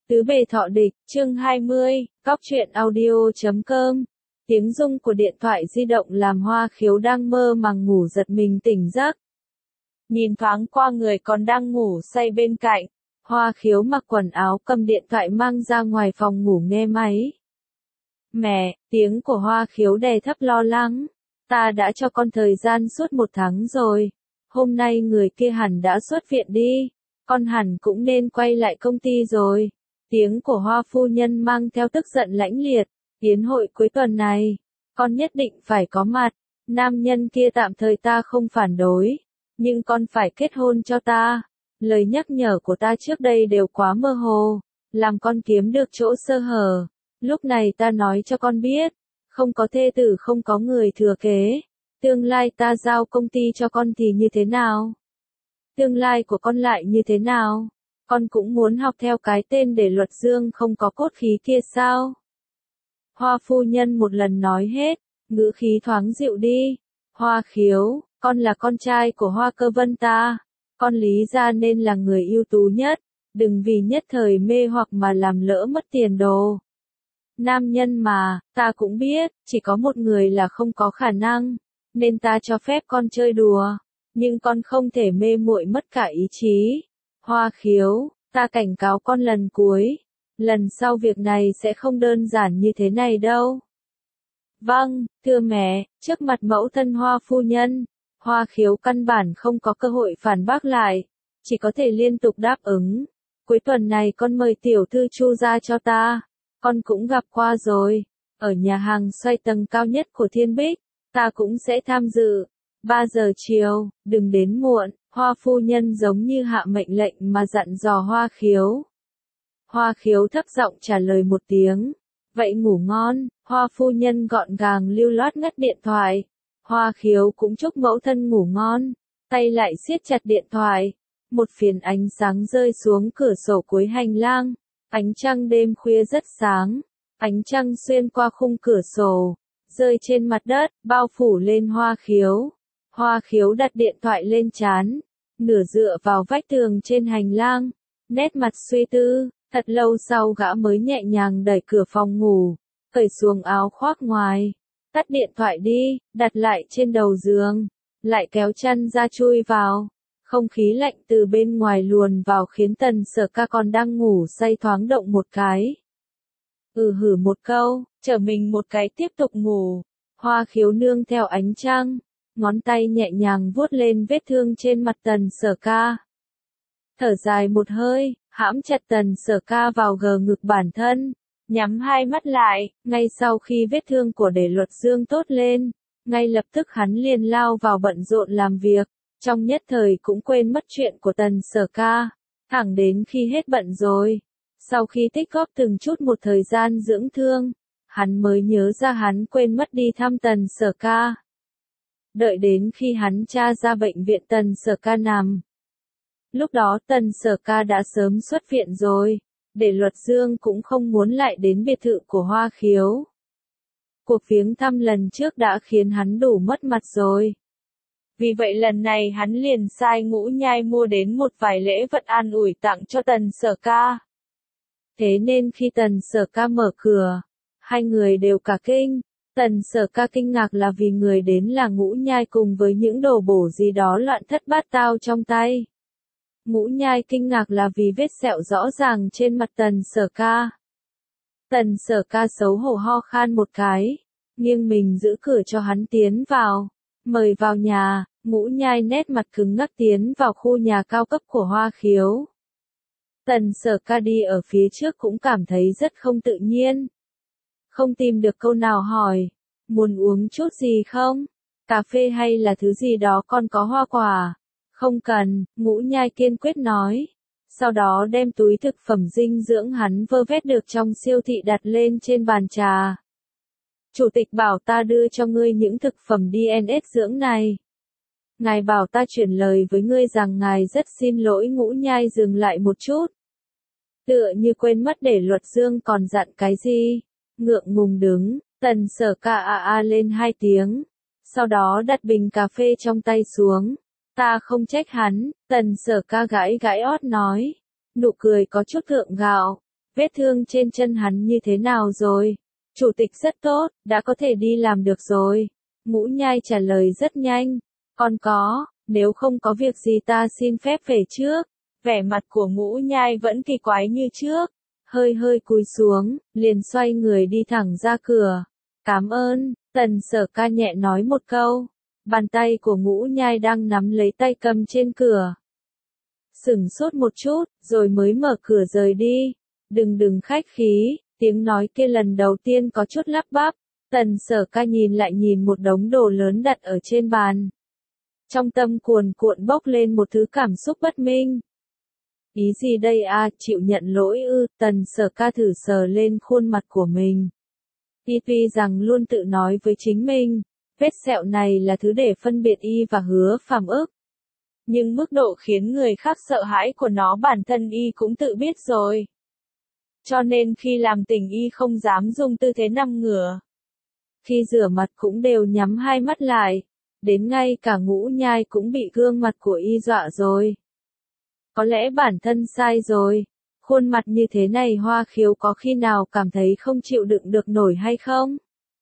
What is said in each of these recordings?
Tứ bề thọ địch, chương 20, cóc truyện audio.com. Tiếng rung của điện thoại di động làm Hoa Khiếu đang mơ màng ngủ giật mình tỉnh giấc. Nhìn thoáng qua người còn đang ngủ say bên cạnh, Hoa Khiếu mặc quần áo cầm điện thoại mang ra ngoài phòng ngủ nghe máy. Mẹ, tiếng của Hoa Khiếu đè thấp lo lắng. Ta đã cho con thời gian suốt 1 tháng rồi. Hôm nay người kia hẳn đã xuất viện đi. Con hẳn cũng nên quay lại công ty rồi. Tiếng của Hoa phu nhân mang theo tức giận lãnh liệt. Yến hội cuối tuần này, con nhất định phải có mặt. Nam nhân kia tạm thời ta không phản đối, nhưng con phải kết hôn cho ta. Lời nhắc nhở của ta trước đây đều quá mơ hồ, làm con kiếm được chỗ sơ hở. Lúc này ta nói cho con biết, không có thê tử không có người thừa kế. Tương lai ta giao công ty cho con thì như thế nào? Tương lai của con lại như thế nào? Con cũng muốn học theo cái tên để luật dương không có cốt khí kia sao? Hoa phu nhân một lần nói hết, ngữ khí thoáng dịu đi. Hoa Khiếu, con là con trai của Hoa Cơ Vân ta. Con lý ra nên là người ưu tú nhất. Đừng vì nhất thời mê hoặc mà làm lỡ mất tiền đồ. Nam nhân mà, ta cũng biết, chỉ có một người là không có khả năng. Nên ta cho phép con chơi đùa. Nhưng con không thể mê muội mất cả ý chí. Hoa Khiếu, ta cảnh cáo con lần cuối. Lần sau việc này sẽ không đơn giản như thế này đâu. Vâng, thưa mẹ, trước mặt mẫu thân Hoa phu nhân, Hoa Khiếu căn bản không có cơ hội phản bác lại, chỉ có thể liên tục đáp ứng. Cuối tuần này con mời tiểu thư Chu ra cho ta, con cũng gặp qua rồi, ở nhà hàng xoay tầng cao nhất của Thiên Bích, ta cũng sẽ tham dự. 3 giờ chiều, đừng đến muộn. Hoa phu nhân giống như hạ mệnh lệnh mà dặn dò Hoa Khiếu. Hoa Khiếu thấp giọng trả lời một tiếng. Vậy ngủ ngon. Hoa phu nhân gọn gàng lưu loát ngắt điện thoại. Hoa Khiếu cũng chúc mẫu thân ngủ ngon. Tay lại siết chặt điện thoại. Một phiến ánh sáng rơi xuống cửa sổ cuối hành lang. Ánh trăng đêm khuya rất sáng. Ánh trăng xuyên qua khung cửa sổ, rơi trên mặt đất, bao phủ lên Hoa Khiếu. Hoa Khiếu đặt điện thoại lên trán, nửa dựa vào vách tường trên hành lang, nét mặt suy tư. Thật lâu sau gã mới nhẹ nhàng đẩy cửa phòng ngủ, cởi xuống áo khoác ngoài, tắt điện thoại đi, đặt lại trên đầu giường, lại kéo chăn ra chui vào. Không khí lạnh từ bên ngoài luồn vào khiến Tần Sở Ca còn đang ngủ say thoáng động một cái. Hử một câu, trở mình một cái tiếp tục ngủ. Hoa Khiếu nương theo ánh trăng, ngón tay nhẹ nhàng vuốt lên vết thương trên mặt Tần Sở Ca. Thở dài một hơi, hãm chặt Tần Sở Ca vào gờ ngực bản thân, nhắm hai mắt lại. Ngay sau khi vết thương của Để Luật Dương tốt lên, ngay lập tức hắn liền lao vào bận rộn làm việc, trong nhất thời cũng quên mất chuyện của Tần Sở Ca, thẳng đến khi hết bận rồi. Sau khi tích góp từng chút một thời gian dưỡng thương, hắn mới nhớ ra hắn quên mất đi thăm Tần Sở Ca. Đợi đến khi hắn tra ra bệnh viện Tần Sở Ca nằm. Lúc đó Tần Sở Ca đã sớm xuất viện rồi, Để Luật Dương cũng không muốn lại đến biệt thự của Hoa Khiếu. Cuộc viếng thăm lần trước đã khiến hắn đủ mất mặt rồi. Vì vậy lần này hắn liền sai Ngũ Nhai mua đến một vài lễ vật an ủi tặng cho Tần Sở Ca. Thế nên khi Tần Sở Ca mở cửa, hai người đều cả kinh. Tần Sở Ca kinh ngạc là vì người đến là Ngũ Nhai cùng với những đồ bổ gì đó loạn thất bát tao trong tay. Ngũ Nhai kinh ngạc là vì vết sẹo rõ ràng trên mặt Tần Sở Ca. Tần Sở Ca xấu hổ ho khan một cái, nghiêng mình giữ cửa cho hắn tiến vào. Mời vào nhà. Ngũ Nhai nét mặt cứng ngắc tiến vào khu nhà cao cấp của Hoa Khiếu. Tần Sở Ca đi ở phía trước cũng cảm thấy rất không tự nhiên. Không tìm được câu nào hỏi, muốn uống chút gì không? Cà phê hay là thứ gì đó, còn có hoa quả. Không cần, Ngũ Nhai kiên quyết nói. Sau đó đem túi thực phẩm dinh dưỡng hắn vơ vét được trong siêu thị đặt lên trên bàn trà. Chủ tịch bảo ta đưa cho ngươi những thực phẩm DNS dưỡng này. Ngài bảo ta chuyển lời với ngươi rằng ngài rất xin lỗi. Ngũ Nhai dừng lại một chút, tựa như quên mất Để Luật Dương còn dặn cái gì. Ngượng ngùng đứng, Tần Sở Ca lên 2 tiếng. Sau đó đặt bình cà phê trong tay xuống. Ta không trách hắn. Tần Sở Ca gãi gãi ót nói. Nụ cười có chút gượng gạo. Vết thương trên chân hắn như thế nào rồi? Chủ tịch rất tốt, đã có thể đi làm được rồi. Ngũ Nhai trả lời rất nhanh. Còn có, nếu không có việc gì ta xin phép về trước. Vẻ mặt của Ngũ Nhai vẫn kỳ quái như trước. Hơi hơi cúi xuống, liền xoay người đi thẳng ra cửa. Cảm ơn, Tần Sở Ca nhẹ nói một câu. Bàn tay của Ngũ Nhai đang nắm lấy tay cầm trên cửa. Sửng sốt một chút, rồi mới mở cửa rời đi. Đừng khách khí, tiếng nói kia lần đầu tiên có chút lắp bắp. Tần Sở Ca nhìn lại nhìn một đống đồ lớn đặt ở trên bàn. Trong tâm cuồn cuộn bốc lên một thứ cảm xúc bất minh. Ý gì đây à, chịu nhận lỗi ư? Tần Sở Ca thử sờ lên khuôn mặt của mình. Y tuy rằng luôn tự nói với chính mình, vết sẹo này là thứ để phân biệt y và Hứa Phàm ức. Nhưng mức độ khiến người khác sợ hãi của nó bản thân y cũng tự biết rồi. Cho nên khi làm tình y không dám dùng tư thế nằm ngửa. Khi rửa mặt cũng đều nhắm hai mắt lại. Đến ngay cả Ngũ Nhai cũng bị gương mặt của y dọa rồi. Có lẽ bản thân sai rồi. Khuôn mặt như thế này Hoa Khiếu có khi nào cảm thấy không chịu đựng được nổi hay không?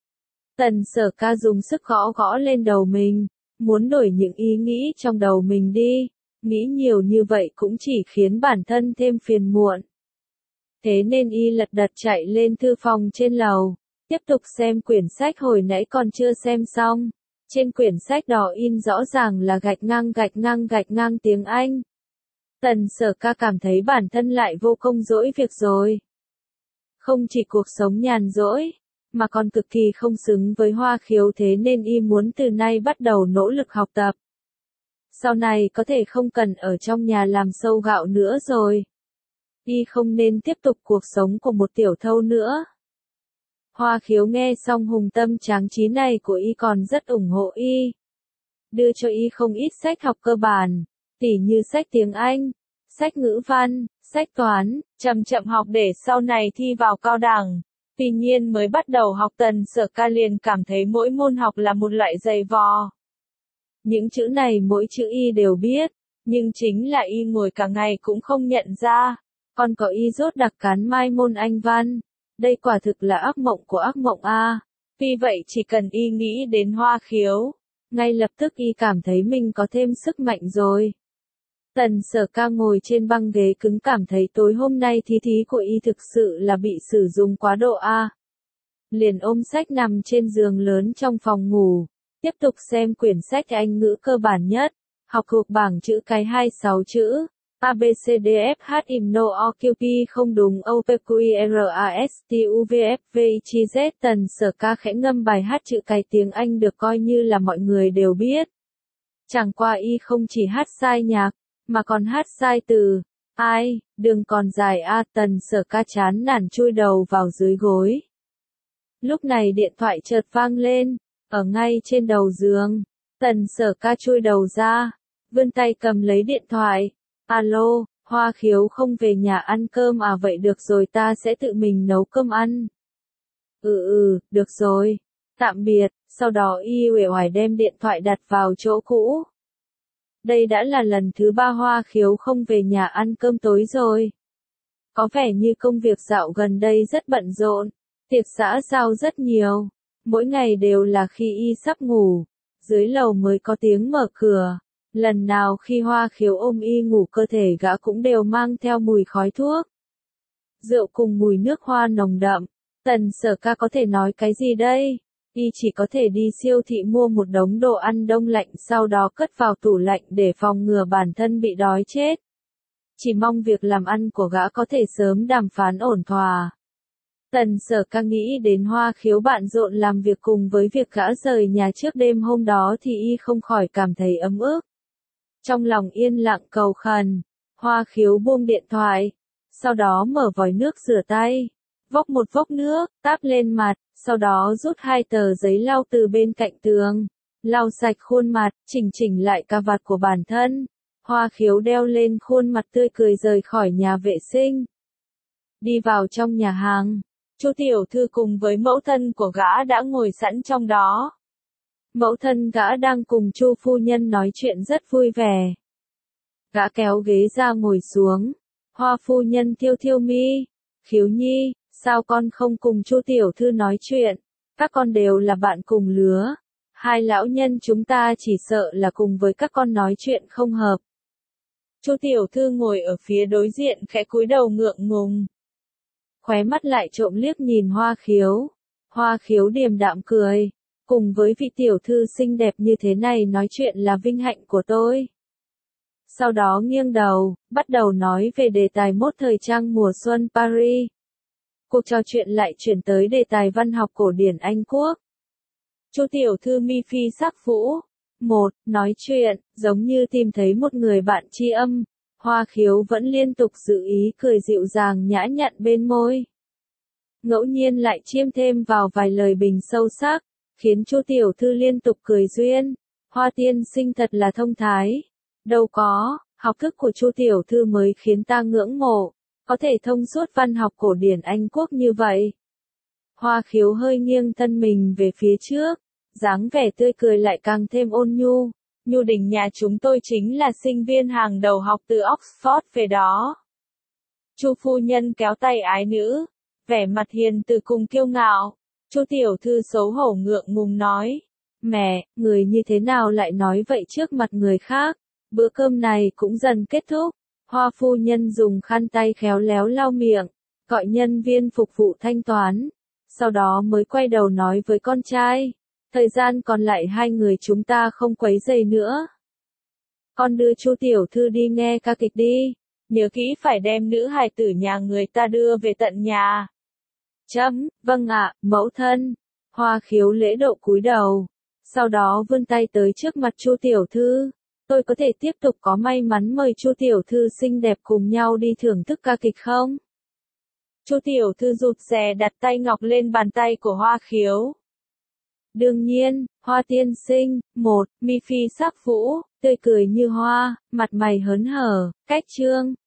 Tần Sở Ca dùng sức gõ gõ lên đầu mình. Muốn đổi những ý nghĩ trong đầu mình đi. Nghĩ nhiều như vậy cũng chỉ khiến bản thân thêm phiền muộn. Thế nên y lật đật chạy lên thư phòng trên lầu. Tiếp tục xem quyển sách hồi nãy còn chưa xem xong. Trên quyển sách đó in rõ ràng là gạch ngang tiếng Anh. Tần Sở Ca cảm thấy bản thân lại vô công dỗi việc rồi. Không chỉ cuộc sống nhàn rỗi, mà còn cực kỳ không xứng với Hoa Khiếu, thế nên y muốn từ nay bắt đầu nỗ lực học tập. Sau này có thể không cần ở trong nhà làm sâu gạo nữa rồi. Y không nên tiếp tục cuộc sống của một tiểu thâu nữa. Hoa Khiếu nghe xong hùng tâm tráng trí này của y còn rất ủng hộ y. Đưa cho y không ít sách học cơ bản, tỉ như sách tiếng Anh, sách ngữ văn, sách toán, chậm chậm học để sau này thi vào cao đẳng. Tuy nhiên mới bắt đầu học Tần Sở Ca liền cảm thấy mỗi môn học là một loại dày vò. Những chữ này mỗi chữ y đều biết, nhưng chính là y ngồi cả ngày cũng không nhận ra. Còn có y rốt đặc cán mai môn Anh văn. Đây quả thực là ác mộng của ác mộng a. Vì vậy chỉ cần y nghĩ đến Hoa Khiếu, ngay lập tức y cảm thấy mình có thêm sức mạnh rồi. Tần Sở Ca ngồi trên băng ghế cứng cảm thấy tối hôm nay thí của y thực sự là bị sử dụng quá độ a. Liền ôm sách nằm trên giường lớn trong phòng ngủ, tiếp tục xem quyển sách Anh ngữ cơ bản nhất, học thuộc bảng chữ cái 26 chữ. A B C D F H I M N O Q P không đúng O P Q R A S T U V F V X Z. Tần Sở Ca khẽ ngâm bài hát chữ cái tiếng Anh được coi như là mọi người đều biết. Chẳng qua y không chỉ hát sai nhạc, mà còn hát sai từ. Ai, đường còn dài a. Tần Sở Ca chán nản chui đầu vào dưới gối. Lúc này điện thoại chợt vang lên, ở ngay trên đầu giường. Tần Sở Ca chui đầu ra, vươn tay cầm lấy điện thoại. Alo, Hoa Khiếu không về nhà ăn cơm à? Vậy được rồi, ta sẽ tự mình nấu cơm ăn. Được rồi. Tạm biệt. Sau đó y uể oải đem điện thoại đặt vào chỗ cũ. Đây đã là lần thứ 3 Hoa Khiếu không về nhà ăn cơm tối rồi. Có vẻ như công việc dạo gần đây rất bận rộn, tiệc xã giao rất nhiều. Mỗi ngày đều là khi y sắp ngủ, dưới lầu mới có tiếng mở cửa. Lần nào khi Hoa Khiếu ôm y ngủ cơ thể gã cũng đều mang theo mùi khói thuốc, rượu cùng mùi nước hoa nồng đậm. Tần Sở Ca có thể nói cái gì đây? Y chỉ có thể đi siêu thị mua một đống đồ ăn đông lạnh sau đó cất vào tủ lạnh để phòng ngừa bản thân bị đói chết. Chỉ mong việc làm ăn của gã có thể sớm đàm phán ổn thỏa. Tần Sở Ca nghĩ đến Hoa Khiếu bận rộn làm việc cùng với việc gã rời nhà trước đêm hôm đó thì y không khỏi cảm thấy ấm ức. Trong lòng yên lặng cầu khẩn, Hoa Khiếu buông điện thoại, sau đó mở vòi nước rửa tay, vốc một vốc nước, táp lên mặt, sau đó rút 2 tờ giấy lau từ bên cạnh tường, lau sạch khuôn mặt, chỉnh lại cà vạt của bản thân. Hoa Khiếu đeo lên khuôn mặt tươi cười rời khỏi nhà vệ sinh. Đi vào trong nhà hàng, Chu tiểu thư cùng với mẫu thân của gã đã ngồi sẵn trong đó. Mẫu thân gã đang cùng Chu phu nhân nói chuyện rất vui vẻ. Gã kéo ghế ra ngồi xuống. Hoa phu nhân thiêu thiêu mi, Khiếu Nhi, sao con không cùng Chu tiểu thư nói chuyện? Các con đều là bạn cùng lứa. Hai lão nhân chúng ta chỉ sợ là cùng với các con nói chuyện không hợp. Chu tiểu thư ngồi ở phía đối diện khẽ cúi đầu ngượng ngùng. Khóe mắt lại trộm liếc nhìn Hoa Khiếu. Hoa Khiếu điềm đạm cười. Cùng với vị tiểu thư xinh đẹp như thế này nói chuyện là vinh hạnh của tôi. Sau đó nghiêng đầu, bắt đầu nói về đề tài mốt thời trang mùa xuân Paris. Cuộc trò chuyện lại chuyển tới đề tài văn học cổ điển Anh Quốc. Chu tiểu thư mi phi sắc vũ. Nói chuyện, giống như tìm thấy một người bạn tri âm. Hoa Khiếu vẫn liên tục giữ ý cười dịu dàng nhã nhặn bên môi. Ngẫu nhiên lại chiêm thêm vào vài lời bình sâu sắc, khiến Chu tiểu thư liên tục cười duyên. Hoa tiên sinh thật là thông thái. Đâu có, học thức của Chu tiểu thư mới khiến ta ngưỡng mộ, có thể thông suốt văn học cổ điển Anh Quốc như vậy. Hoa Khiếu hơi nghiêng thân mình về phía trước, dáng vẻ tươi cười lại càng thêm ôn nhu. Nhu Đình nhà chúng tôi chính là sinh viên hàng đầu học từ Oxford về đó. Chu phu nhân kéo tay ái nữ, vẻ mặt hiền từ cùng kiêu ngạo. Chu tiểu thư xấu hổ ngượng ngùng nói, mẹ, người như thế nào lại nói vậy trước mặt người khác? Bữa cơm này cũng dần kết thúc. Hoa phu nhân dùng khăn tay khéo léo lau miệng, gọi nhân viên phục vụ thanh toán. Sau đó mới quay đầu nói với con trai, thời gian còn lại hai người chúng ta không quấy rầy nữa. Con đưa Chu tiểu thư đi nghe ca kịch đi, nhớ kỹ phải đem nữ hài tử nhà người ta đưa về tận nhà. Vâng ạ, mẫu thân. Hoa Khiếu lễ độ cúi đầu, sau đó vươn tay tới trước mặt Chu tiểu thư. Tôi có thể tiếp tục có may mắn mời Chu tiểu thư xinh đẹp cùng nhau đi thưởng thức ca kịch không? Chu tiểu thư rụt rè đặt tay ngọc lên bàn tay của Hoa Khiếu. Đương nhiên, Hoa tiên sinh. Mi phi sắc vũ, tươi cười như hoa, mặt mày hớn hở, cách chương.